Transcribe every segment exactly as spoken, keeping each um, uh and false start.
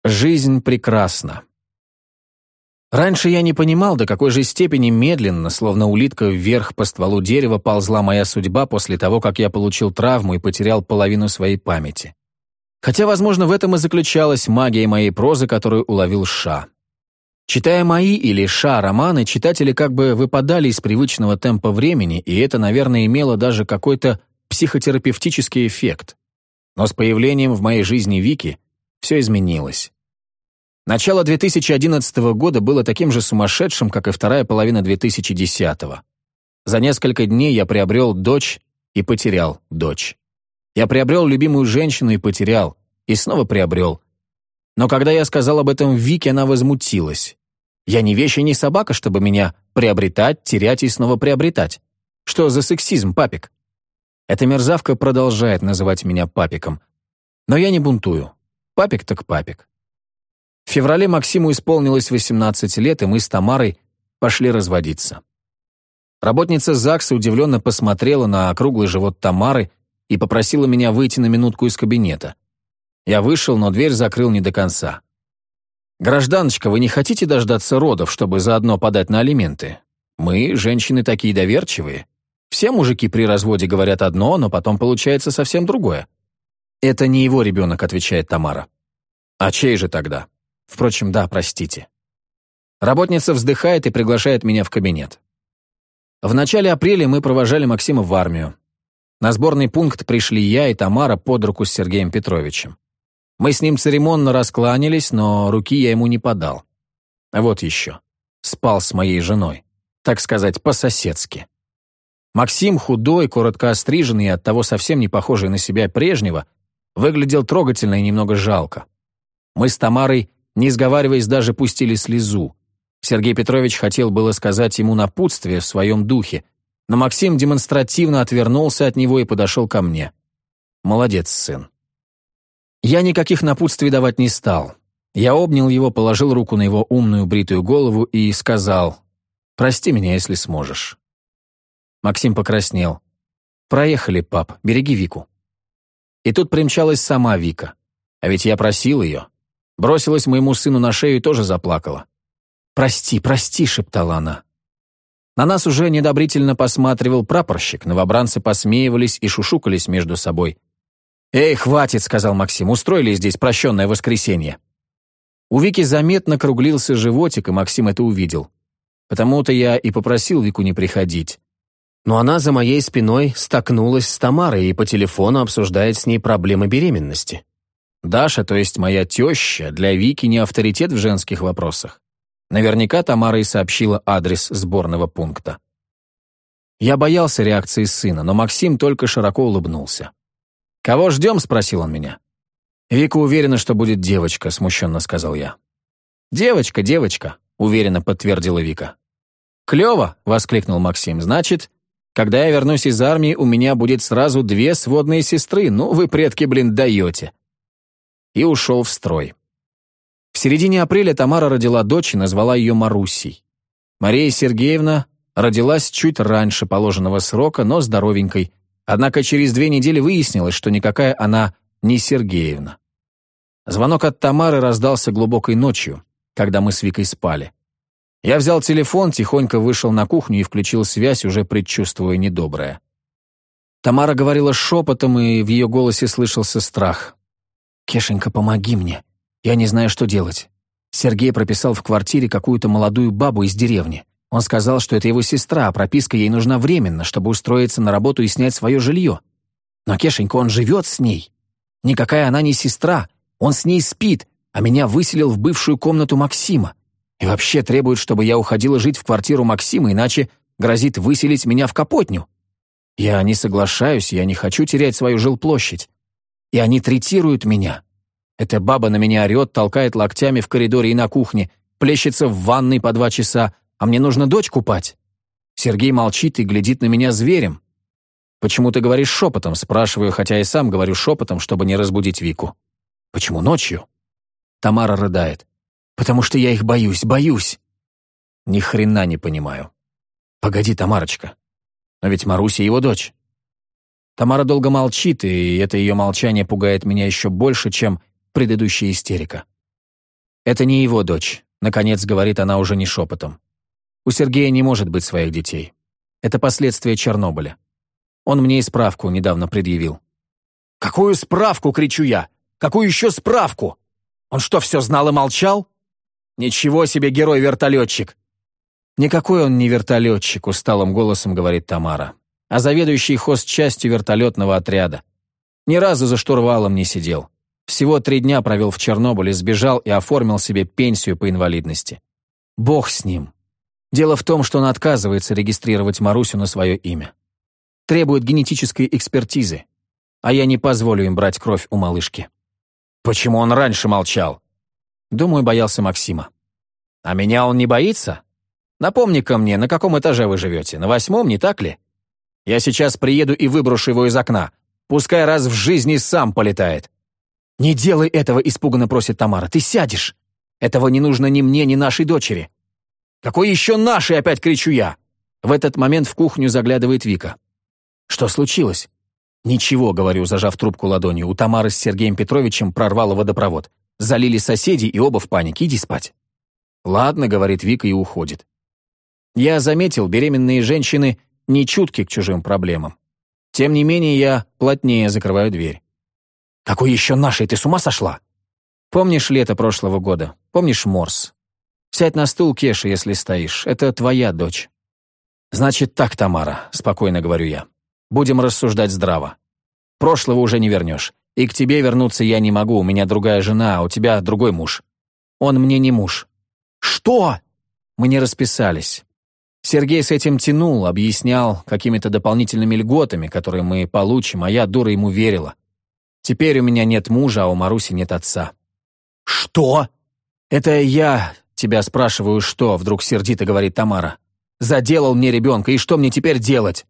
Жизнь прекрасна. Раньше я не понимал, до какой же степени медленно, словно улитка вверх по стволу дерева, ползла моя судьба после того, как я получил травму и потерял половину своей памяти. Хотя, возможно, в этом и заключалась магия моей прозы, которую уловил Ша. Читая мои или Ша романы, читатели как бы выпадали из привычного темпа времени, и это, наверное, имело даже какой-то психотерапевтический эффект. Но с появлением в моей жизни Вики все изменилось. Начало две тысячи одиннадцатого года было таким же сумасшедшим, как и вторая половина две тысячи десятого. За несколько дней я приобрел дочь и потерял дочь. Я приобрел любимую женщину и потерял, и снова приобрел. Но когда я сказал об этом Вике, она возмутилась. Я не вещь и не собака, чтобы меня приобретать, терять и снова приобретать. Что за сексизм, папик? Эта мерзавка продолжает называть меня папиком. Но я не бунтую. Папик так папик. В феврале Максиму исполнилось восемнадцать лет, и мы с Тамарой пошли разводиться. Работница ЗАГСа удивленно посмотрела на округлый живот Тамары и попросила меня выйти на минутку из кабинета. Я вышел, но дверь закрыл не до конца. «Гражданочка, вы не хотите дождаться родов, чтобы заодно подать на алименты? Мы, женщины, такие доверчивые. Все мужики при разводе говорят одно, но потом получается совсем другое». «Это не его ребенок», — отвечает Тамара. «А чей же тогда? Впрочем, да, простите». Работница вздыхает и приглашает меня в кабинет. В начале апреля мы провожали Максима в армию. На сборный пункт пришли я и Тамара под руку с Сергеем Петровичем. Мы с ним церемонно раскланялись, но руки я ему не подал. А вот еще. Спал с моей женой. Так сказать, по-соседски. Максим, худой, коротко остриженный и оттого совсем не похожий на себя прежнего, выглядел трогательно и немного жалко. Мы с Тамарой, не сговариваясь, даже пустили слезу. Сергей Петрович хотел было сказать ему напутствие в своем духе, но Максим демонстративно отвернулся от него и подошел ко мне. Молодец, сын. Я никаких напутствий давать не стал. Я обнял его, положил руку на его умную бритую голову и сказал: «Прости меня, если сможешь». Максим покраснел. «Проехали, пап, береги Вику». И тут примчалась сама Вика. А ведь я просил ее. Бросилась моему сыну на шею и тоже заплакала. «Прости, прости», — шептала она. На нас уже недобрительно посматривал прапорщик, новобранцы посмеивались и шушукались между собой. «Эй, хватит», — сказал Максим, — «устроили здесь прощенное воскресенье». У Вики заметно круглился животик, и Максим это увидел. Потому-то я и попросил Вику не приходить. Но она за моей спиной столкнулась с Тамарой и по телефону обсуждает с ней проблемы беременности. Даша, то есть моя теща, для Вики не авторитет в женских вопросах. Наверняка Тамара и сообщила адрес сборного пункта. Я боялся реакции сына, но Максим только широко улыбнулся. «Кого ждем?» — спросил он меня. «Вика уверена, что будет девочка», — смущенно сказал я. «Девочка, девочка», — уверенно подтвердила Вика. «Клево!» — воскликнул Максим. «Значит, когда я вернусь из армии, у меня будет сразу две сводные сестры. Ну, вы, предки, блин, даете». И ушел в строй. В середине апреля Тамара родила дочь и назвала ее Марусей. Мария Сергеевна родилась чуть раньше положенного срока, но здоровенькой, однако через две недели выяснилось, что никакая она не Сергеевна. Звонок от Тамары раздался глубокой ночью, когда мы с Викой спали. Я взял телефон, тихонько вышел на кухню и включил связь, уже предчувствуя недоброе. Тамара говорила шепотом, и в ее голосе слышался страх. «Кешенька, помоги мне. Я не знаю, что делать. Сергей прописал в квартире какую-то молодую бабу из деревни. Он сказал, что это его сестра, а прописка ей нужна временно, чтобы устроиться на работу и снять свое жилье. Но, Кешенька, он живет с ней. Никакая она не сестра. Он с ней спит, а меня выселил в бывшую комнату Максима. И вообще требует, чтобы я уходила жить в квартиру Максима, иначе грозит выселить меня в Капотню. Я не соглашаюсь, я не хочу терять свою жилплощадь. И они третируют меня. Эта баба на меня орет, толкает локтями в коридоре и на кухне, плещется в ванной по два часа, а мне нужно дочь купать. Сергей молчит и глядит на меня зверем. «Почему ты говоришь шепотом?» — спрашиваю, хотя и сам говорю шепотом, чтобы не разбудить Вику. «Почему ночью?» Тамара рыдает. «Потому что я их боюсь, боюсь». Ни хрена не понимаю. «Погоди, Тамарочка. Но ведь Маруся его дочь». Тамара долго молчит, и это ее молчание пугает меня еще больше, чем предыдущая истерика. «Это не его дочь», — наконец говорит она уже не шепотом. «У Сергея не может быть своих детей. Это последствия Чернобыля. Он мне и справку недавно предъявил». «Какую справку?» — кричу я. «Какую еще справку? Он что, все знал и молчал?» «Ничего себе, герой-вертолетчик!» «Никакой он не вертолетчик», — усталым голосом говорит Тамара, «а заведующий хозчастью вертолетного отряда. Ни разу за штурвалом не сидел. Всего три дня провел в Чернобыле, сбежал и оформил себе пенсию по инвалидности. Бог с ним. Дело в том, что он отказывается регистрировать Марусю на свое имя. Требует генетической экспертизы, а я не позволю им брать кровь у малышки». «Почему он раньше молчал?» «Думаю, боялся Максима». «А меня он не боится? Напомни-ка мне, на каком этаже вы живете? На восьмом, не так ли? Я сейчас приеду и выброшу его из окна. Пускай раз в жизни сам полетает». «Не делай этого», — испуганно просит Тамара. «Ты сядешь. Этого не нужно ни мне, ни нашей дочери». «Какой еще нашей?» — опять кричу я. В этот момент в кухню заглядывает Вика. «Что случилось?» «Ничего», — говорю, зажав трубку ладонью. «У Тамары с Сергеем Петровичем прорвало водопровод. Залили соседи, и оба в панике. Иди спать». «Ладно», — говорит Вика и уходит. Я заметил, беременные женщины не чутки к чужим проблемам. Тем не менее, я плотнее закрываю дверь. «Какой еще нашей? Ты с ума сошла?» «Помнишь лето прошлого года? Помнишь Морс? Сядь на стул, Кеша, если стоишь. Это твоя дочь». «Значит так, Тамара», — спокойно говорю я. «Будем рассуждать здраво. Прошлого уже не вернешь. И к тебе вернуться я не могу, у меня другая жена, а у тебя другой муж. Он мне не муж». «Что?» Мы не расписались. Сергей с этим тянул, объяснял какими-то дополнительными льготами, которые мы получим, а я, дура, ему верила. Теперь у меня нет мужа, а у Маруси нет отца». «Что?» «Это я тебя спрашиваю, что?» — вдруг сердито говорит Тамара. «Заделал мне ребенка, и что мне теперь делать?»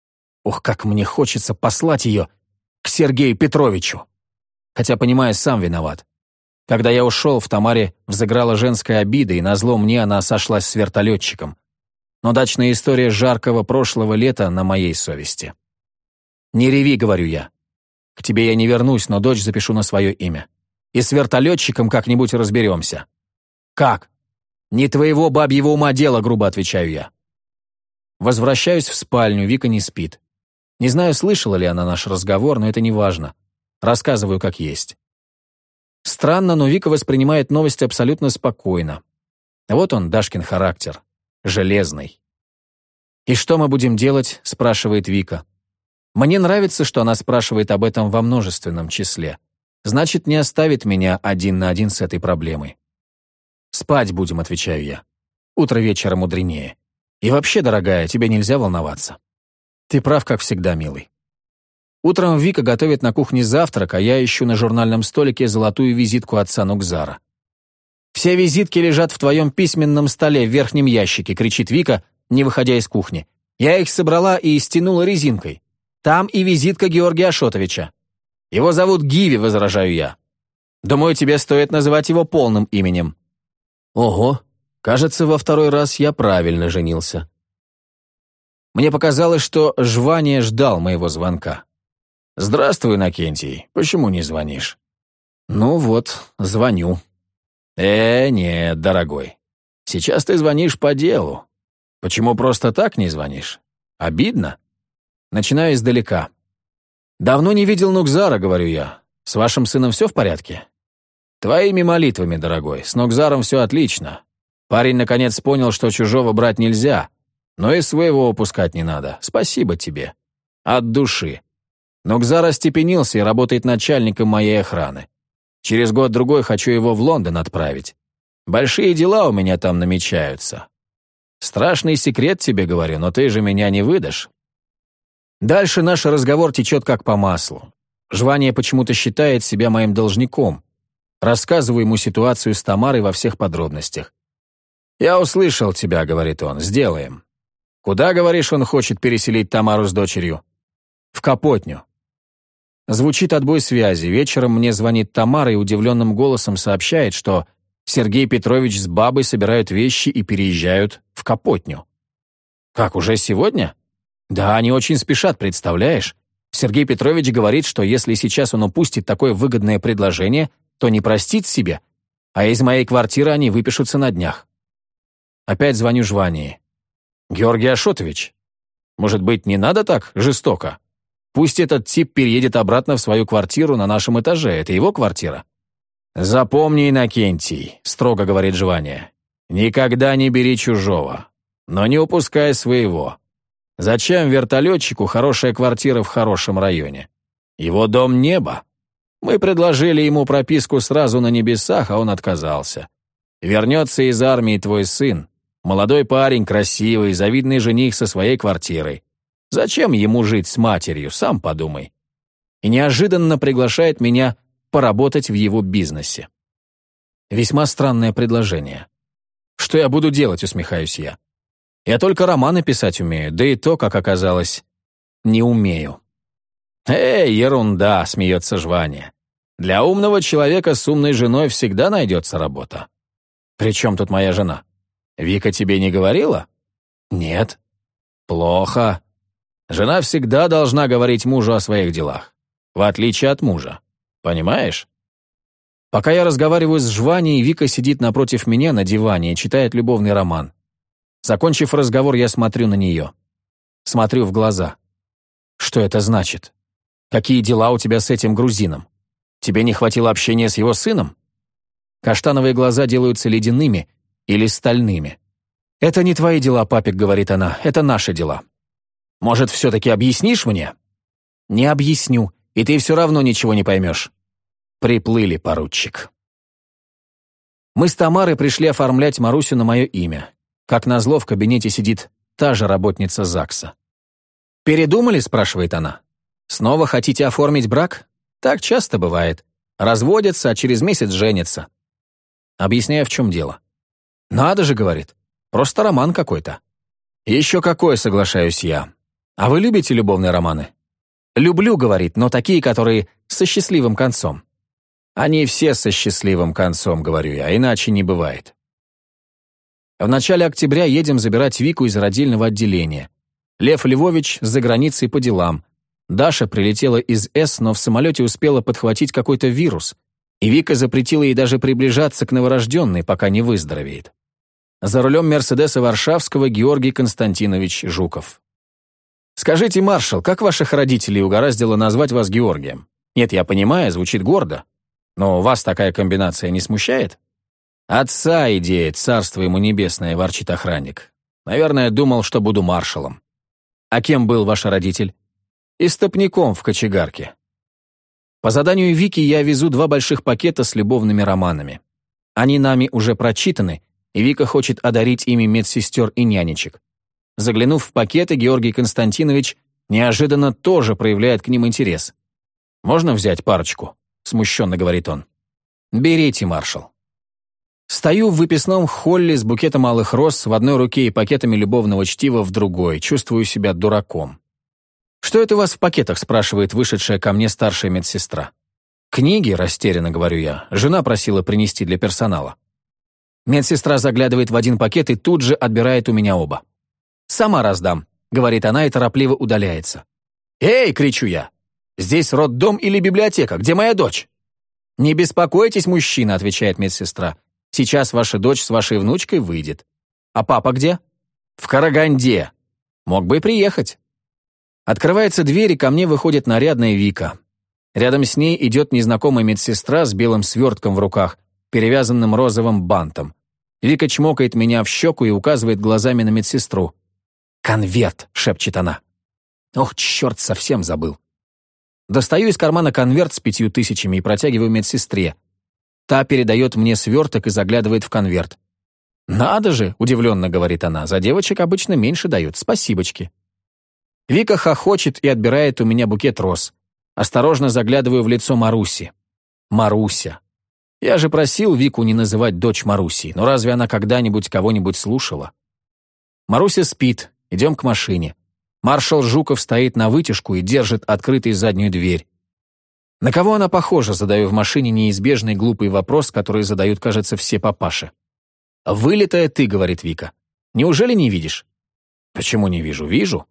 Ох, как мне хочется послать ее к Сергею Петровичу. Хотя, понимаю, сам виноват. Когда я ушел, в Тамаре взыграла женская обида, и назло мне она сошлась с вертолетчиком. Но дачная история жаркого прошлого лета на моей совести. «Не реви», — говорю я. «К тебе я не вернусь, но дочь запишу на свое имя. И с вертолетчиком как-нибудь разберемся». «Как?» «Не твоего бабьего ума дело», — грубо отвечаю я. Возвращаюсь в спальню, Вика не спит. Не знаю, слышала ли она наш разговор, но это не важно. Рассказываю как есть. Странно, но Вика воспринимает новости абсолютно спокойно. Вот он, Дашкин характер. Железный. «И что мы будем делать?» — спрашивает Вика. Мне нравится, что она спрашивает об этом во множественном числе. Значит, не оставит меня один на один с этой проблемой. «Спать будем», — отвечаю я. «Утро вечера мудренее. И вообще, дорогая, тебе нельзя волноваться». «Ты прав, как всегда, милый». Утром Вика готовит на кухне завтрак, а я ищу на журнальном столике золотую визитку отца Нукзара. «Все визитки лежат в твоем письменном столе в верхнем ящике», — кричит Вика, не выходя из кухни. «Я их собрала и стянула резинкой. Там и визитка Георгия Ашотовича. Его зовут Гиви», — возражаю я. «Думаю, тебе стоит называть его полным именем». Ого, кажется, во второй раз я правильно женился. Мне показалось, что Жвания ждал моего звонка. «Здравствуй, Иннокентий. Почему не звонишь?» «Ну вот, звоню». «Э, нет, дорогой. Сейчас ты звонишь по делу. Почему просто так не звонишь? Обидно?» Начинаю издалека. «Давно не видел Нукзара», — говорю я. «С вашим сыном все в порядке?» «Твоими молитвами, дорогой. С Нукзаром все отлично. Парень наконец понял, что чужого брать нельзя, но и своего упускать не надо. Спасибо тебе. От души. Нукзар остепенился и работает начальником моей охраны. Через год-другой хочу его в Лондон отправить. Большие дела у меня там намечаются. Страшный секрет тебе говорю, но ты же меня не выдашь». Дальше наш разговор течет как по маслу. Жвания почему-то считает себя моим должником. Рассказываю ему ситуацию с Тамарой во всех подробностях. «Я услышал тебя», — говорит он, — «сделаем». «Куда, говоришь, он хочет переселить Тамару с дочерью?» «В Капотню». Звучит отбой связи. Вечером мне звонит Тамара и удивленным голосом сообщает, что Сергей Петрович с бабой собирают вещи и переезжают в Капотню. «Как, уже сегодня?» «Да, они очень спешат, представляешь? Сергей Петрович говорит, что если сейчас он упустит такое выгодное предложение, то не простит себе. А из моей квартиры они выпишутся на днях. Опять звоню Жвании. «Георгий Ашотович, может быть, не надо так жестоко? Пусть этот тип переедет обратно в свою квартиру на нашем этаже, это его квартира». «Запомни, Иннокентий», — строго говорит Жвания, «никогда не бери чужого, но не упускай своего. Зачем вертолетчику хорошая квартира в хорошем районе? Его дом — небо. Мы предложили ему прописку сразу на небесах, а он отказался. Вернется из армии твой сын, молодой парень, красивый, завидный жених со своей квартирой. Зачем ему жить с матерью, сам подумай». И неожиданно приглашает меня поработать в его бизнесе. Весьма странное предложение. «Что я буду делать?» — усмехаюсь я. «Я только романы писать умею, да и то, как оказалось, не умею». «Эй, ерунда!» — смеется Жвания. «Для умного человека с умной женой всегда найдется работа». «При чем тут моя жена? Вика тебе не говорила?» «Нет». «Плохо. Жена всегда должна говорить мужу о своих делах, в отличие от мужа. Понимаешь?» Пока я разговариваю с Жванией, Вика сидит напротив меня на диване и читает любовный роман. Закончив разговор, я смотрю на нее. Смотрю в глаза. «Что это значит? Какие дела у тебя с этим грузином? Тебе не хватило общения с его сыном?» Каштановые глаза делаются ледяными или стальными. «Это не твои дела, папик», — говорит она, — «это наши дела. Может, все-таки объяснишь мне?» «Не объясню, и ты все равно ничего не поймешь». Приплыли, поручик. Мы с Тамарой пришли оформлять Марусю на мое имя. Как назло, в кабинете сидит та же работница ЗАГСа. «Передумали?» — спрашивает она. «Снова хотите оформить брак? Так часто бывает. Разводятся, а через месяц женятся». Объясняю, в чем дело. «Надо же», — говорит, — «просто роман какой-то». «Еще какой», — соглашаюсь я. «А вы любите любовные романы?» «Люблю», — говорит, — «но такие, которые со счастливым концом». «Они все со счастливым концом», — говорю я, — «иначе не бывает». В начале октября едем забирать Вику из родильного отделения. Лев Львович за границей по делам. Даша прилетела из С, но в самолете успела подхватить какой-то вирус, и Вика запретила ей даже приближаться к новорожденной, пока не выздоровеет. За рулем Мерседеса Варшавского Георгий Константинович Жуков. «Скажите, маршал, как ваших родителей угораздило назвать вас Георгием? Нет, я понимаю, звучит гордо. Но вас такая комбинация не смущает?» «Отца идея, царство ему небесное», — ворчит охранник. «Наверное, думал, что буду маршалом». «А кем был ваш родитель?» «Истопником в кочегарке». По заданию Вики я везу два больших пакета с любовными романами. Они нами уже прочитаны, и Вика хочет одарить ими медсестер и нянечек. Заглянув в пакеты, Георгий Константинович неожиданно тоже проявляет к ним интерес. «Можно взять парочку?» — смущенно говорит он. «Берите, маршал». Стою в выписном холле с букетом алых роз в одной руке и пакетами любовного чтива в другой, чувствую себя дураком. «Что это у вас в пакетах?» — спрашивает вышедшая ко мне старшая медсестра. «Книги», — растерянно говорю я, — жена просила принести для персонала. Медсестра заглядывает в один пакет и тут же отбирает у меня оба. «Сама раздам», — говорит она и торопливо удаляется. «Эй!» — кричу я. «Здесь роддом или библиотека? Где моя дочь?» «Не беспокойтесь, мужчина», — отвечает медсестра. «Сейчас ваша дочь с вашей внучкой выйдет». «А папа где?» «В Караганде. Мог бы и приехать». Открывается дверь, и ко мне выходит нарядная Вика. Рядом с ней идет незнакомая медсестра с белым свертком в руках, перевязанным розовым бантом. Вика чмокает меня в щеку и указывает глазами на медсестру. «Конверт», — шепчет она. «Ох, черт, совсем забыл». Достаю из кармана конверт с пятью тысячами и протягиваю медсестре. Та передает мне сверток и заглядывает в конверт. «Надо же», — удивленно говорит она, — «за девочек обычно меньше дают, спасибочки». Вика хохочет и отбирает у меня букет роз. Осторожно заглядываю в лицо Маруси. Маруся. Я же просил Вику не называть дочь Марусей, но разве она когда-нибудь кого-нибудь слушала? Маруся спит, идем к машине. Маршал Жуков стоит на вытяжку и держит открытой заднюю дверь. На кого она похожа, задаю в машине неизбежный глупый вопрос, который задают, кажется, все папаши. «Вылитая ты», — говорит Вика. «Неужели не видишь?» «Почему не вижу? Вижу».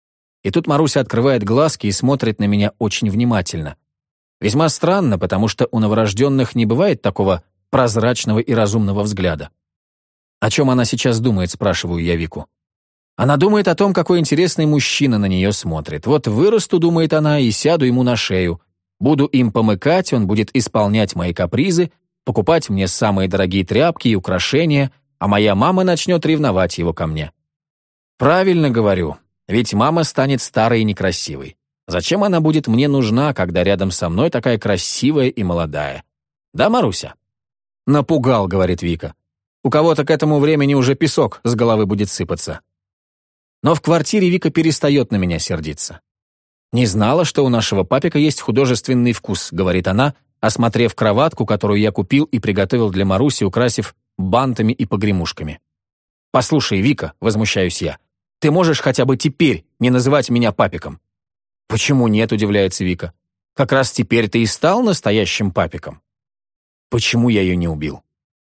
И тут Маруся открывает глазки и смотрит на меня очень внимательно. Весьма странно, потому что у новорожденных не бывает такого прозрачного и разумного взгляда. «О чем она сейчас думает?» — спрашиваю я Вику. Она думает о том, какой интересный мужчина на нее смотрит. Вот вырасту, думает она, и сяду ему на шею. Буду им помыкать, он будет исполнять мои капризы, покупать мне самые дорогие тряпки и украшения, а моя мама начнет ревновать его ко мне. Правильно говорю, ведь мама станет старой и некрасивой. Зачем она будет мне нужна, когда рядом со мной такая красивая и молодая? Да, Маруся? Напугал, говорит Вика. У кого-то к этому времени уже песок с головы будет сыпаться. Но в квартире Вика перестает на меня сердиться. «Не знала, что у нашего папика есть художественный вкус», — говорит она, осмотрев кроватку, которую я купил и приготовил для Маруси, украсив бантами и погремушками. «Послушай, Вика», — возмущаюсь я, — «ты можешь хотя бы теперь не называть меня папиком?» «Почему нет?» — удивляется Вика. «Как раз теперь ты и стал настоящим папиком». Почему я ее не убил?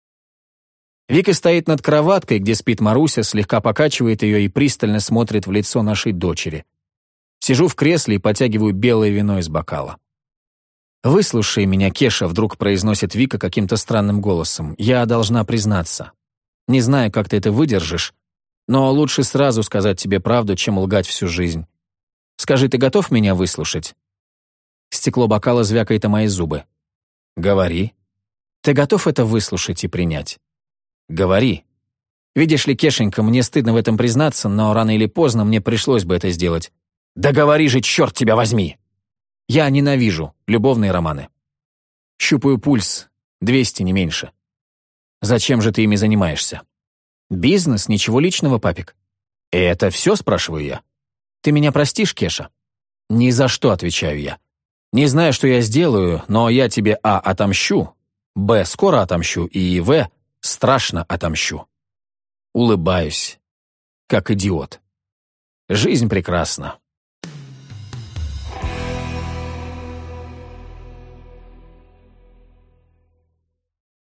Вика стоит над кроваткой, где спит Маруся, слегка покачивает ее и пристально смотрит в лицо нашей дочери. Сижу в кресле и потягиваю белое вино из бокала. «Выслушай меня, Кеша», — вдруг произносит Вика каким-то странным голосом. «Я должна признаться. Не знаю, как ты это выдержишь, но лучше сразу сказать тебе правду, чем лгать всю жизнь. Скажи, ты готов меня выслушать?» Стекло бокала звякает о мои зубы. «Говори. Ты готов это выслушать и принять?» «Говори. Видишь ли, Кешенька, мне стыдно в этом признаться, но рано или поздно мне пришлось бы это сделать. Да говори же, черт тебя возьми! Я ненавижу любовные романы. Щупаю пульс, двести, не меньше. Зачем же ты ими занимаешься? Бизнес, ничего личного, папик. И это все, спрашиваю я. Ты меня простишь, Кеша? Ни за что, отвечаю я. Не знаю, что я сделаю, но я тебе а. отомщу, б. скоро отомщу и в. страшно отомщу. Улыбаюсь, как идиот. Жизнь прекрасна.